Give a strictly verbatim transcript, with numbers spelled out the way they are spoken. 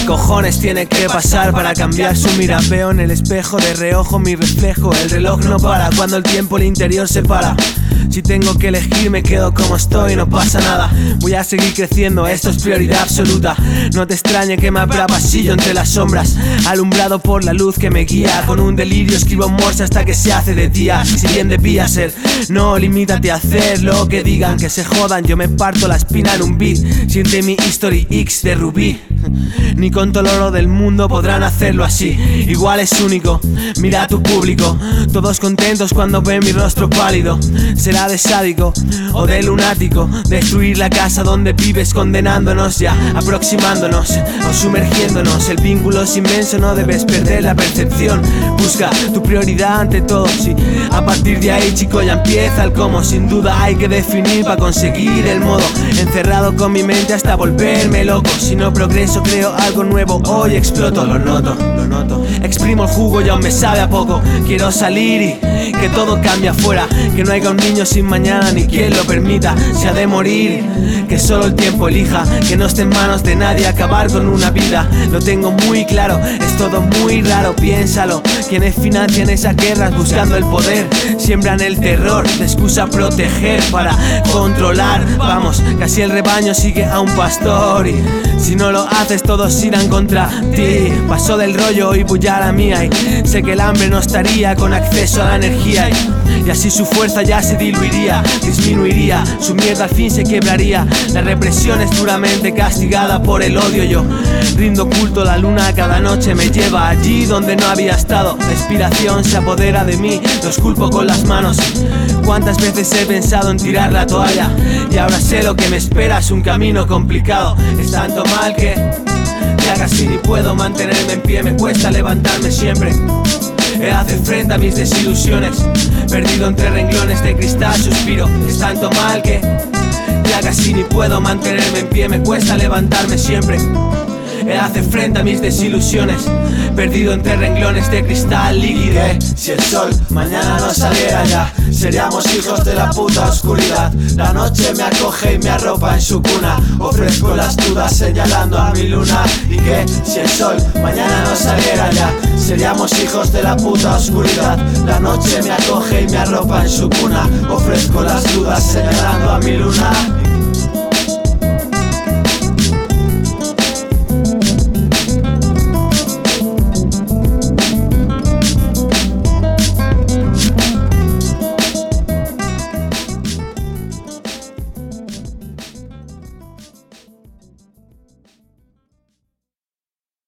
cojones tiene que pasar para cambiar su mira? Veo en el espejo de reojo mi reflejo. El reloj no para cuando el tiempo el interior se para. Si tengo que elegir me quedo como estoy, no pasa nada. Voy a seguir creciendo, esto es prioridad absoluta. No te extrañe que me abra pasillo entre las sombras, alumbrado por la luz que me guía. Con un delirio escribo morse hasta que se hace de día. Si bien debía ser, no limítate a hacer lo que digan, que se jodan, yo me parto la espina en un beat. Siente mi History X de Rubí. Ni con todo el oro del mundo podrán hacerlo así. Igual es único, mira a tu público, todos contentos cuando ven mi rostro pálido. Será de sádico o de lunático destruir la casa donde vives, condenándonos ya, aproximándonos o sumergiéndonos. El vínculo es inmenso, no debes perder la percepción. Busca tu prioridad ante todo, sí. A partir de ahí, chico, ya empieza el cómo. Sin duda hay que definir para conseguir el modo. Encerrado con mi mente hasta volverme loco. Si no progreso creo algo nuevo, hoy exploto, lo noto, lo noto. Exprimo el jugo y aún me sabe a poco. Quiero salir y que todo cambie afuera, que no haya un niño sin mañana ni quien lo permita. Se ha de morir, que solo el tiempo elija, que no esté en manos de nadie acabar con una vida. Lo tengo muy claro, es todo muy raro, piénsalo. Quienes financian esas guerras buscando el poder, siembran el terror de excusa proteger para controlar. Vamos, casi el rebaño sigue a un pastor y si no lo haces todos irán contra ti. Pasó del rollo y bulla la mía y sé que el hambre no estaría con acceso a la energía y, y así su fuerza ya se diluiría, disminuiría, su mierda al fin se quebraría. La represión es duramente castigada por el odio. Yo rindo culto, la luna cada noche me lleva allí donde no había estado. La inspiración se apodera de mí, lo esculpo con las manos. Cuántas veces he pensado en tirar la toalla y ahora sé lo que me espera, es un camino complicado. Es tanto mal que ya casi ni puedo mantenerme en pie, me cuesta levantarme siempre. He hacer frente a mis desilusiones, perdido entre renglones de cristal suspiro. Es tanto mal que ya casi ni puedo mantenerme en pie, me cuesta levantarme siempre. He hacer frente a mis desilusiones, perdido entre renglones de cristal líquido. Si el sol mañana no saliera ya, seríamos hijos de la puta oscuridad. La noche me acoge y me arropa en su cuna, ofrezco las dudas señalando a mi luna. Y que si el sol mañana no saliera ya, seríamos hijos de la puta oscuridad. La noche me acoge y me arropa en su cuna, ofrezco las dudas señalando a mi luna.